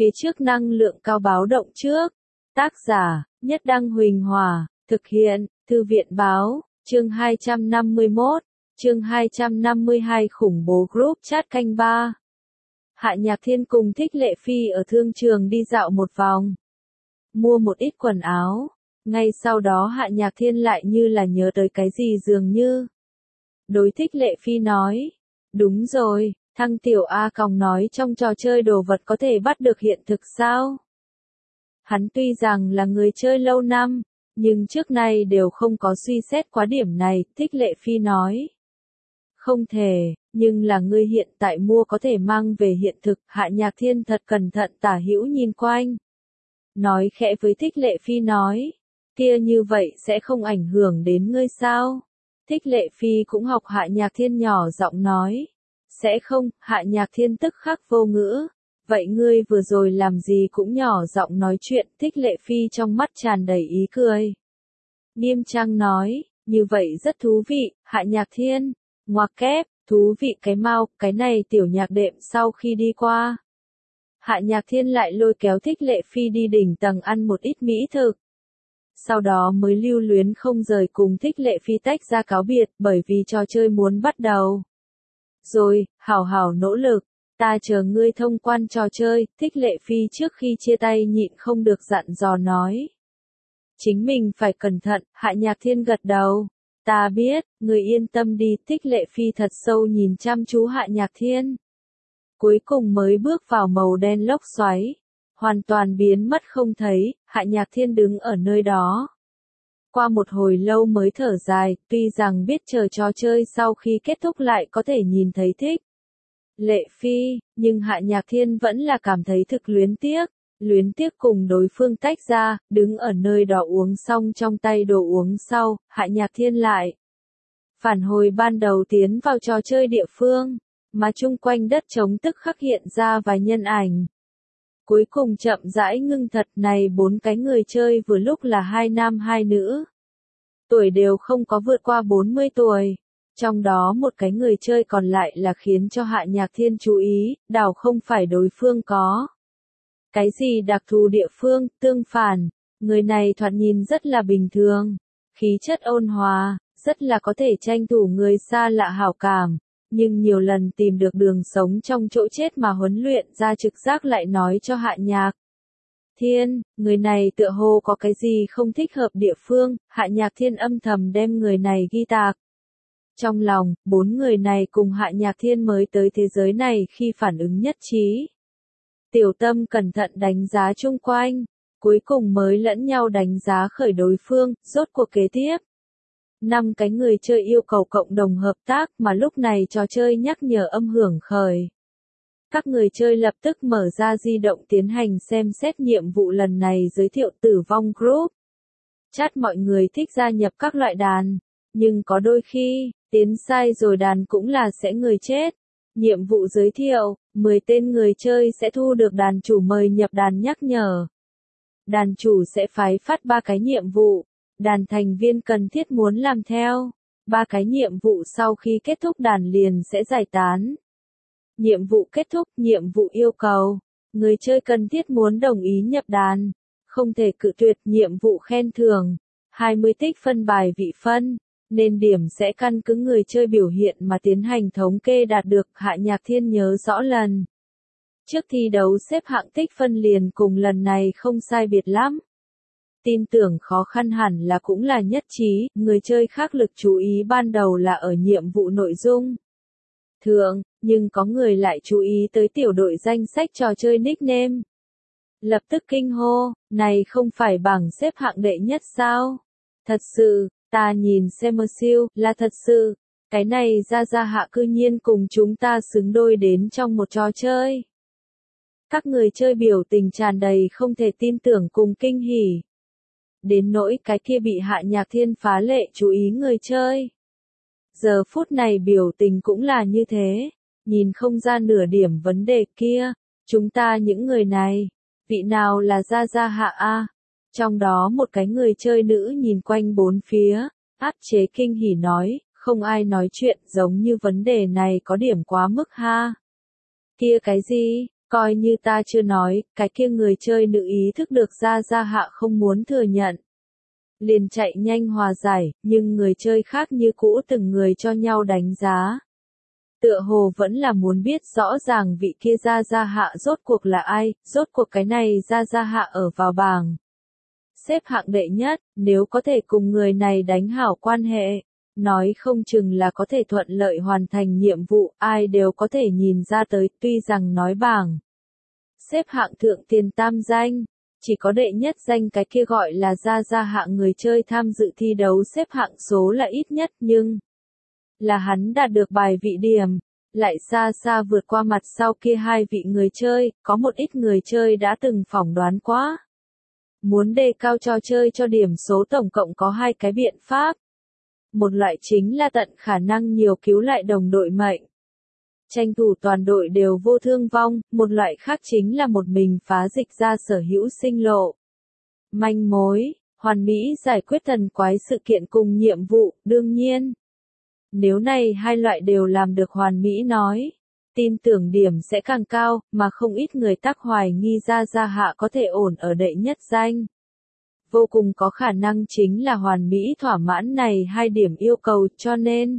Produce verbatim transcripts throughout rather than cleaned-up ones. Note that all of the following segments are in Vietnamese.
Phía trước năng lượng cao báo động trước. Tác giả, Nhất Đăng Huỳnh Hòa, thực hiện, Thư viện Báo, chương hai trăm năm mươi mốt, chương hai trăm năm mươi hai khủng bố group chat canh ba. Hạ Nhạc Thiên cùng Thích Lệ Phi ở thương trường đi dạo một vòng. Mua một ít quần áo. Ngay sau đó Hạ Nhạc Thiên lại như là nhớ tới cái gì dường như. Đối Thích Lệ Phi nói. Đúng rồi, thằng Tiểu A Còng nói trong trò chơi đồ vật có thể bắt được hiện thực sao? Hắn tuy rằng là người chơi lâu năm, nhưng trước nay đều không có suy xét quá điểm này, Thích Lệ Phi nói. Không thể, nhưng là ngươi hiện tại mua có thể mang về hiện thực, Hạ Nhạc Thiên thật cẩn thận tả hữu nhìn quanh. Nói khẽ với Thích Lệ Phi nói, kia như vậy sẽ không ảnh hưởng đến ngươi sao? Thích Lệ Phi cũng học Hạ Nhạc Thiên nhỏ giọng nói. Sẽ không, Hạ Nhạc Thiên tức khắc vô ngữ. Vậy ngươi vừa rồi làm gì cũng nhỏ giọng nói chuyện, Thích Lệ Phi trong mắt tràn đầy ý cười. Nghiêm trang nói, như vậy rất thú vị, Hạ Nhạc Thiên. Ngoặc kép, thú vị cái mau, cái này tiểu nhạc đệm sau khi đi qua. Hạ Nhạc Thiên lại lôi kéo Thích Lệ Phi đi đỉnh tầng ăn một ít mỹ thực. Sau đó mới lưu luyến không rời cùng Thích Lệ Phi tách ra cáo biệt bởi vì trò chơi muốn bắt đầu. Rồi, hảo hảo nỗ lực, ta chờ ngươi thông quan trò chơi, Thích Lệ Phi trước khi chia tay nhịn không được dặn dò nói. Chính mình phải cẩn thận, Hạ Nhạc Thiên gật đầu. Ta biết, ngươi yên tâm đi, Thích Lệ Phi thật sâu nhìn chăm chú Hạ Nhạc Thiên. Cuối cùng mới bước vào màu đen lốc xoáy. Hoàn toàn biến mất không thấy, Hạ Nhạc Thiên đứng ở nơi đó. Qua một hồi lâu mới thở dài, tuy rằng biết chờ trò chơi sau khi kết thúc lại có thể nhìn thấy Thích Lệ Phi, nhưng Hạ Nhạc Thiên vẫn là cảm thấy thực luyến tiếc. Luyến tiếc cùng đối phương tách ra, đứng ở nơi đó uống xong trong tay đồ uống sau, Hạ Nhạc Thiên lại phản hồi ban đầu tiến vào trò chơi địa phương, mà chung quanh đất trống tức khắc hiện ra vài nhân ảnh. Cuối cùng chậm rãi ngưng thật này bốn cái người chơi vừa lúc là hai nam hai nữ. Tuổi đều không có vượt qua bốn mươi tuổi. Trong đó một cái người chơi còn lại là khiến cho Hạ Nhạc Thiên chú ý, đảo không phải đối phương có cái gì đặc thù địa phương, tương phản, người này thoạt nhìn rất là bình thường, khí chất ôn hòa, rất là có thể tranh thủ người xa lạ hảo cảm, nhưng nhiều lần tìm được đường sống trong chỗ chết mà huấn luyện ra trực giác lại nói cho Hạ Nhạc Thiên, người này tựa hồ có cái gì không thích hợp địa phương, Hạ Nhạc Thiên âm thầm đem người này ghi tạc. Trong lòng, bốn người này cùng Hạ Nhạc Thiên mới tới thế giới này khi phản ứng nhất trí. Tiểu Tâm cẩn thận đánh giá chung quanh, cuối cùng mới lẫn nhau đánh giá khởi đối phương, rốt cuộc kế tiếp. Năm cái người chơi yêu cầu cộng đồng hợp tác mà lúc này trò chơi nhắc nhở âm hưởng khởi. Các người chơi lập tức mở ra di động tiến hành xem xét nhiệm vụ lần này giới thiệu tử vong group. Chat mọi người thích gia nhập các loại đàn, nhưng có đôi khi, tiến sai rồi đàn cũng là sẽ người chết. Nhiệm vụ giới thiệu, mười tên người chơi sẽ thu được đàn chủ mời nhập đàn nhắc nhở. Đàn chủ sẽ phái phát ba cái nhiệm vụ, đàn thành viên cần thiết muốn làm theo. Ba cái nhiệm vụ sau khi kết thúc đàn liền sẽ giải tán. Nhiệm vụ kết thúc, nhiệm vụ yêu cầu. Người chơi cần thiết muốn đồng ý nhập đàn. Không thể cự tuyệt nhiệm vụ khen thưởng. hai mươi tích phân bài vị phân. Nên điểm sẽ căn cứ người chơi biểu hiện mà tiến hành thống kê đạt được. Hạ Nhạc Thiên nhớ rõ lần trước thi đấu xếp hạng tích phân liền cùng lần này không sai biệt lắm. Tin tưởng khó khăn hẳn là cũng là nhất trí, người chơi khác lực chú ý ban đầu là ở nhiệm vụ nội dung thượng, nhưng có người lại chú ý tới tiểu đội danh sách trò chơi nickname. Lập tức kinh hô, này không phải bảng xếp hạng đệ nhất sao? Thật sự, ta nhìn xem mơ siêu, là thật sự, cái này ra ra hạ cư nhiên cùng chúng ta xứng đôi đến trong một trò chơi. Các người chơi biểu tình tràn đầy không thể tin tưởng cùng kinh hỉ. Đến nỗi cái kia bị Hạ Nhạc Thiên phá lệ chú ý người chơi. Giờ phút này biểu tình cũng là như thế, nhìn không ra nửa điểm vấn đề kia, chúng ta những người này, vị nào là Gia Gia Hạ A? Trong đó một cái người chơi nữ nhìn quanh bốn phía, áp chế kinh hỉ nói, không ai nói chuyện giống như vấn đề này có điểm quá mức ha. Kia cái gì, Coi như ta chưa nói, cái kia người chơi nữ ý thức được Gia Gia Hạ không muốn thừa nhận. Liền chạy nhanh hòa giải, nhưng người chơi khác như cũ từng người cho nhau đánh giá. Tựa hồ vẫn là muốn biết rõ ràng vị kia Gia Gia Hạ rốt cuộc là ai, rốt cuộc cái này Gia Gia Hạ ở vào bảng. Xếp hạng đệ nhất, nếu có thể cùng người này đánh hảo quan hệ, nói không chừng là có thể thuận lợi hoàn thành nhiệm vụ, ai đều có thể nhìn ra tới, tuy rằng nói bảng. Xếp hạng thượng tiền tam danh, chỉ có đệ nhất danh cái kia gọi là Gia Gia Hạ người chơi tham dự thi đấu xếp hạng số là ít nhất nhưng là hắn đạt được bài vị điểm, lại xa xa vượt qua mặt sau kia hai vị người chơi, có một ít người chơi đã từng phỏng đoán quá. Muốn đề cao trò chơi cho điểm số tổng cộng có hai cái biện pháp. Một loại chính là tận khả năng nhiều cứu lại đồng đội mệnh. Tranh thủ toàn đội đều vô thương vong, một loại khác chính là một mình phá dịch ra sở hữu sinh lộ. Manh mối, hoàn mỹ giải quyết thần quái sự kiện cùng nhiệm vụ, đương nhiên. Nếu này hai loại đều làm được hoàn mỹ nói, tin tưởng điểm sẽ càng cao, mà không ít người tác hoài nghi Gia Gia Hạ có thể ổn ở đệ nhất danh. Vô cùng có khả năng chính là hoàn mỹ thỏa mãn này hai điểm yêu cầu cho nên.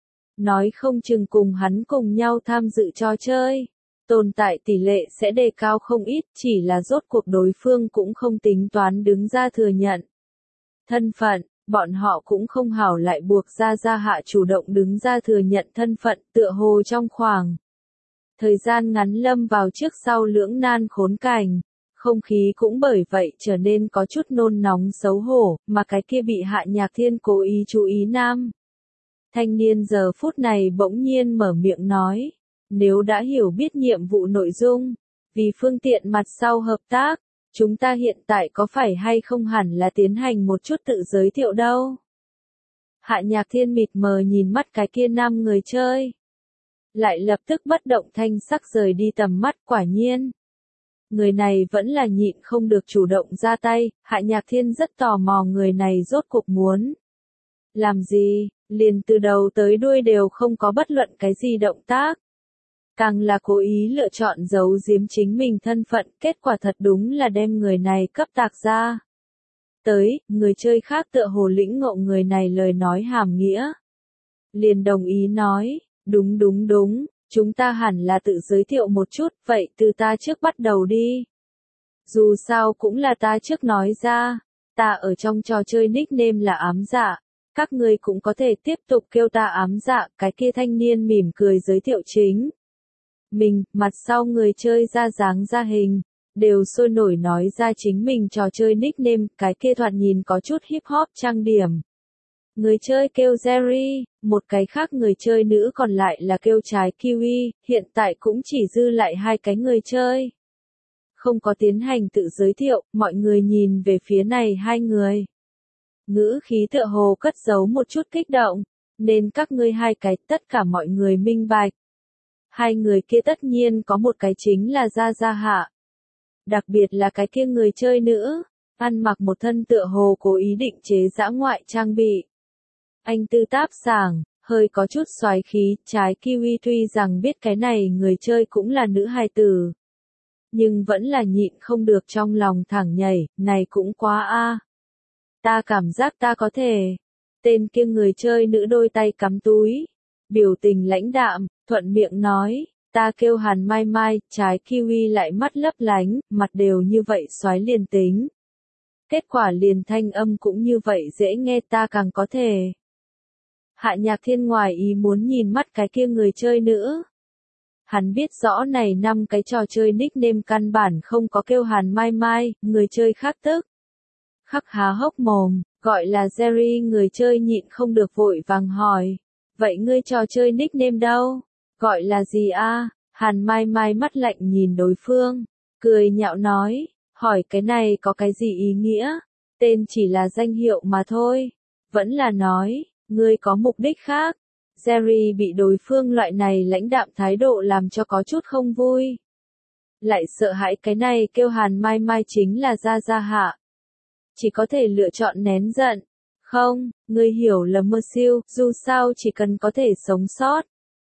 Nói không chừng cùng hắn cùng nhau tham dự trò chơi. Tồn tại tỷ lệ sẽ đề cao không ít, chỉ là rốt cuộc đối phương cũng không tính toán đứng ra thừa nhận. Thân phận, bọn họ cũng không hảo lại buộc Gia Gia Hạ chủ động đứng ra thừa nhận thân phận, tựa hồ trong khoảng thời gian ngắn lâm vào trước sau lưỡng nan khốn cảnh. Không khí cũng bởi vậy trở nên có chút nôn nóng xấu hổ, mà cái kia bị Hạ Nhạc Thiên cố ý chú ý nam. Thanh niên giờ phút này bỗng nhiên mở miệng nói, nếu đã hiểu biết nhiệm vụ nội dung, vì phương tiện mặt sau hợp tác, chúng ta hiện tại có phải hay không hẳn là tiến hành một chút tự giới thiệu đâu. Hạ Nhạc Thiên mịt mờ nhìn mắt cái kia nam người chơi. Lại lập tức bất động thanh sắc rời đi tầm mắt quả nhiên. Người này vẫn là nhịn không được chủ động ra tay, Hạ Nhạc Thiên rất tò mò người này rốt cuộc muốn. Làm gì, liền từ đầu tới đuôi đều không có bất luận cái gì động tác. Càng là cố ý lựa chọn giấu giếm chính mình thân phận, kết quả thật đúng là đem người này cấp tạc ra. Tới, người chơi khác tựa hồ lĩnh ngộ người này lời nói hàm nghĩa. Liền đồng ý nói, đúng đúng đúng. Chúng ta hẳn là tự giới thiệu một chút, vậy từ ta trước bắt đầu đi. Dù sao cũng là ta trước nói ra, ta ở trong trò chơi nickname là ám dạ, các người cũng có thể tiếp tục kêu ta ám dạ, cái kia thanh niên mỉm cười giới thiệu chính. Mình, mặt sau người chơi ra dáng ra hình, đều sôi nổi nói ra chính mình trò chơi nickname, cái kia thoạt nhìn có chút hip hop trang điểm. Người chơi kêu Jerry, một cái khác người chơi nữ còn lại là kêu trái kiwi, hiện tại cũng chỉ dư lại hai cái người chơi. Không có tiến hành tự giới thiệu, mọi người nhìn về phía này hai người. Ngữ khí tựa hồ cất giấu một chút kích động, nên các ngươi hai cái tất cả mọi người minh bạch. Hai người kia tất nhiên có một cái chính là Gia Gia Hạ. Đặc biệt là cái kia người chơi nữ, ăn mặc một thân tựa hồ cố ý định chế dã ngoại trang bị. Anh tư táp sảng, hơi có chút xoái khí, trái kiwi tuy rằng biết cái này người chơi cũng là nữ hài tử. Nhưng vẫn là nhịn không được trong lòng thẳng nhảy, này cũng quá a. Ta cảm giác ta có thể. Tên kia người chơi nữ đôi tay cắm túi. Biểu tình lãnh đạm, thuận miệng nói, ta kêu Hàn Mai Mai, trái kiwi lại mắt lấp lánh, mặt đều như vậy xoái liền tính. Kết quả liền thanh âm cũng như vậy dễ nghe ta càng có thể. Hạ Nhạc Thiên ngoài ý muốn nhìn mắt cái kia người chơi nữ. Hắn biết rõ này năm cái trò chơi nickname căn bản không có kêu Hàn Mai Mai, người chơi khác tức. Khắc há hốc mồm, gọi là Jerry người chơi nhịn không được vội vàng hỏi. Vậy ngươi trò chơi nickname đâu? Gọi là gì a? Hàn Mai Mai mắt lạnh nhìn đối phương, cười nhạo nói, hỏi cái này có cái gì ý nghĩa? Tên chỉ là danh hiệu mà thôi. Vẫn là nói, ngươi có mục đích khác. Jerry bị đối phương loại này lãnh đạm thái độ làm cho có chút không vui. Lại sợ hãi cái này kêu Hàn Mai Mai chính là Gia Gia Hạ. Chỉ có thể lựa chọn nén giận. Không, ngươi hiểu lầm mơ siêu, dù sao chỉ cần có thể sống sót.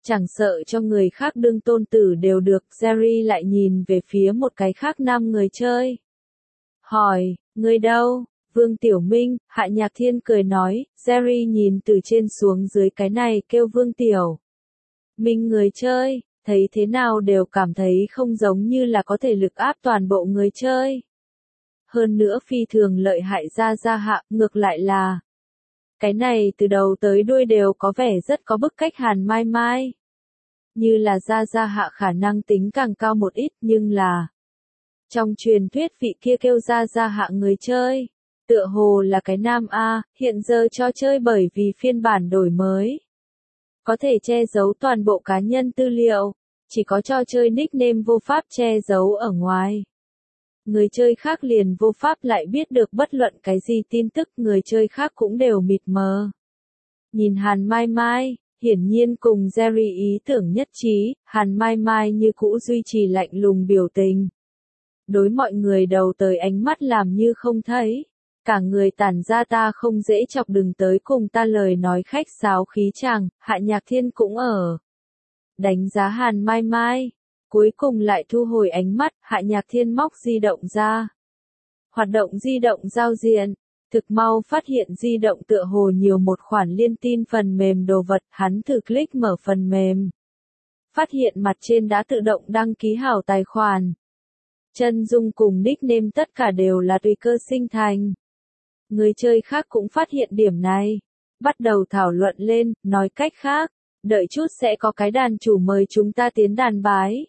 Chẳng sợ cho người khác đương tôn tử đều được, Jerry lại nhìn về phía một cái khác nam người chơi. Hỏi, người đâu? Vương Tiểu Minh, Hạ Nhạc Thiên cười nói, Jerry nhìn từ trên xuống dưới cái này kêu Vương Tiểu Minh người chơi, thấy thế nào đều cảm thấy không giống như là có thể lực áp toàn bộ người chơi. Hơn nữa phi thường lợi hại Gia Gia Hạ, ngược lại là cái này từ đầu tới đuôi đều có vẻ rất có bức cách Hàn Mai Mai. Như là Gia Gia Hạ khả năng tính càng cao một ít, nhưng là trong truyền thuyết vị kia kêu Gia Gia Hạ người chơi, tựa hồ là cái nam A, hiện giờ trò chơi bởi vì phiên bản đổi mới có thể che giấu toàn bộ cá nhân tư liệu, chỉ có trò chơi nickname vô pháp che giấu ở ngoài. Người chơi khác liền vô pháp lại biết được bất luận cái gì tin tức, người chơi khác cũng đều mịt mờ. Nhìn Hàn Mai Mai, hiển nhiên cùng Jerry ý tưởng nhất trí, Hàn Mai Mai như cũ duy trì lạnh lùng biểu tình. Đối mọi người đầu tới ánh mắt làm như không thấy. Cả người tản ra ta không dễ chọc, đừng tới cùng ta lời nói khách sáo khí chàng, Hạ Nhạc Thiên cũng ở. Đánh giá Hàn Mai Mai. Cuối cùng lại thu hồi ánh mắt, Hạ Nhạc Thiên móc di động ra. Hoạt động di động giao diện. Thực mau phát hiện di động tựa hồ nhiều một khoản liên tin phần mềm đồ vật, hắn thử click mở phần mềm. Phát hiện mặt trên đã tự động đăng ký hảo tài khoản. Chân dung cùng nickname tất cả đều là tùy cơ sinh thành. Người chơi khác cũng phát hiện điểm này. Bắt đầu thảo luận lên, nói cách khác, đợi chút sẽ có cái đàn chủ mời chúng ta tiến đàn bái.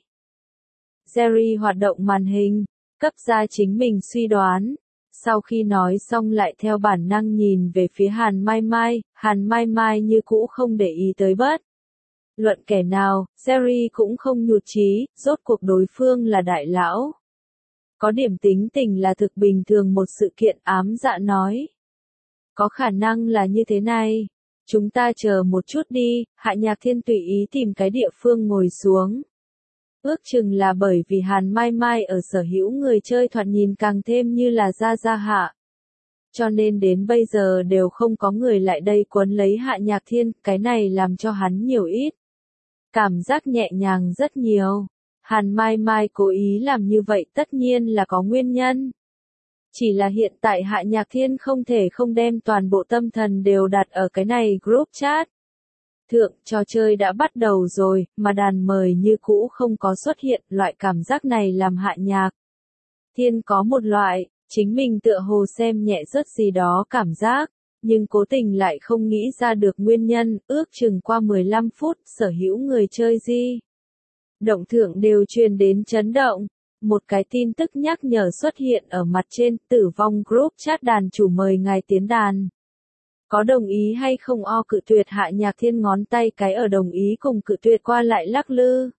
Jerry hoạt động màn hình, cấp ra chính mình suy đoán. Sau khi nói xong lại theo bản năng nhìn về phía Hàn Mai Mai, Hàn Mai Mai như cũ không để ý tới bất luận kẻ nào, Jerry cũng không nhụt chí, rốt cuộc đối phương là đại lão. Có điểm tính tình là thực bình thường, một sự kiện ám dạ nói. Có khả năng là như thế này. Chúng ta chờ một chút đi, Hạ Nhạc Thiên tùy ý tìm cái địa phương ngồi xuống. Ước chừng là bởi vì Hàn Mai Mai ở sở hữu người chơi thoạt nhìn càng thêm như là Gia Gia Hạ. Cho nên đến bây giờ đều không có người lại đây quấn lấy Hạ Nhạc Thiên, cái này làm cho hắn nhiều ít. Cảm giác nhẹ nhàng rất nhiều. Hàn Mai Mai cố ý làm như vậy tất nhiên là có nguyên nhân. Chỉ là hiện tại Hạ Nhạc Thiên không thể không đem toàn bộ tâm thần đều đặt ở cái này group chat. Thượng, trò chơi đã bắt đầu rồi, mà đàn mời như cũ không có xuất hiện, loại cảm giác này làm Hạ Nhạc Thiên có một loại, chính mình tựa hồ xem nhẹ rớt gì đó cảm giác, nhưng cố tình lại không nghĩ ra được nguyên nhân, ước chừng qua mười lăm phút, sở hữu người chơi di động thượng đều truyền đến chấn động. Một cái tin tức nhắc nhở xuất hiện ở mặt trên, tử vong group chat đàn chủ mời ngài tiến đàn. Có đồng ý hay không o cự tuyệt, Hạ Nhạc Thiên ngón tay cái ở đồng ý cùng cự tuyệt qua lại lắc lư.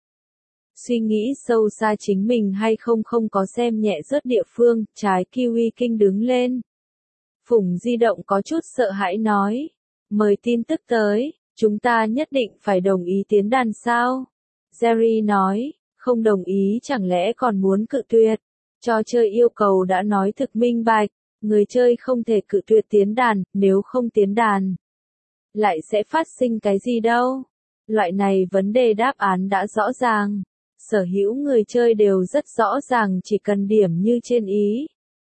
Suy nghĩ sâu xa chính mình hay không không có xem nhẹ rớt địa phương, trái Kiwi Kinh đứng lên. Phùng di động có chút sợ hãi nói. Mời tin tức tới, chúng ta nhất định phải đồng ý tiến đàn sao? Jerry nói, không đồng ý chẳng lẽ còn muốn cự tuyệt. Trò chơi yêu cầu đã nói thực minh bạch, người chơi không thể cự tuyệt tiến đàn, nếu không tiến đàn. Lại sẽ phát sinh cái gì đâu? Loại này vấn đề đáp án đã rõ ràng. Sở hữu người chơi đều rất rõ ràng, chỉ cần điểm như trên ý.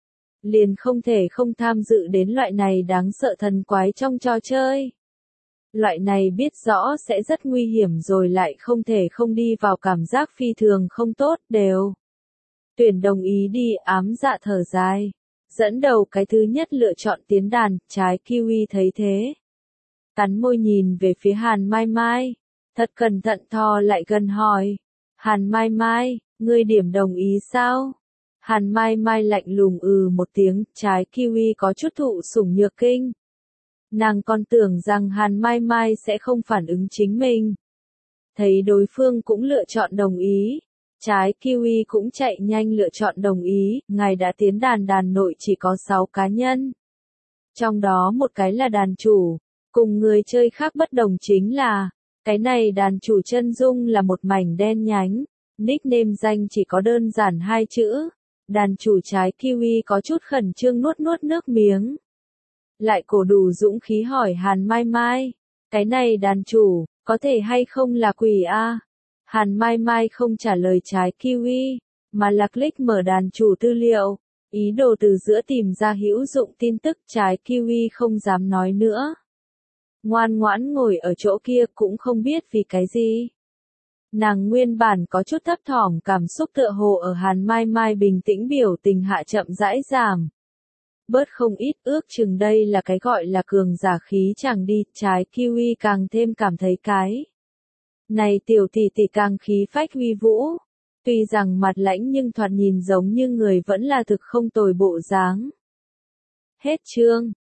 Liền không thể không tham dự đến loại này đáng sợ thần quái trong trò chơi. Loại này biết rõ sẽ rất nguy hiểm rồi lại không thể không đi vào, cảm giác phi thường không tốt, đều. Tuyển đồng ý đi, ám dạ thở dài. Dẫn đầu cái thứ nhất lựa chọn tiến đàn, trái Kiwi thấy thế. Cắn môi nhìn về phía Hàn Mai Mai. Thật cẩn thận thò lại gần hỏi. Hàn Mai Mai, ngươi điểm đồng ý sao? Hàn Mai Mai lạnh lùng ừ một tiếng, trái Kiwi có chút thụ sủng nhược kinh. Nàng còn tưởng rằng Hàn Mai Mai sẽ không phản ứng chính mình. Thấy đối phương cũng lựa chọn đồng ý. Trái Kiwi cũng chạy nhanh lựa chọn đồng ý, ngài đã tiến đàn, đàn nội chỉ có sáu cá nhân. Trong đó một cái là đàn chủ, cùng người chơi khác bất đồng chính là, cái này đàn chủ chân dung là một mảnh đen nhánh, nickname danh chỉ có đơn giản hai chữ. Đàn chủ trái Kiwi có chút khẩn trương nuốt nuốt nước miếng. Lại cổ đủ dũng khí hỏi Hàn Mai Mai, cái này đàn chủ, Có thể hay không là quỷ a? Hàn Mai Mai không trả lời trái kiwi, mà là click mở đàn chủ tư liệu, ý đồ từ giữa tìm ra hữu dụng tin tức. Trái kiwi không dám nói nữa. Ngoan ngoãn ngồi ở chỗ kia cũng không biết vì cái gì. Nàng nguyên bản có chút thấp thỏm, cảm xúc tựa hồ ở Hàn Mai Mai bình tĩnh biểu tình hạ chậm rãi giảm. Bớt không ít, ước chừng đây là cái gọi là cường giả khí chàng đi. Trái kiwi càng thêm cảm thấy cái này tiểu tỷ tỷ càng khí phách uy vũ. Tuy rằng mặt lãnh nhưng thoạt nhìn giống như người vẫn là thực không tồi bộ dáng. Hết chương.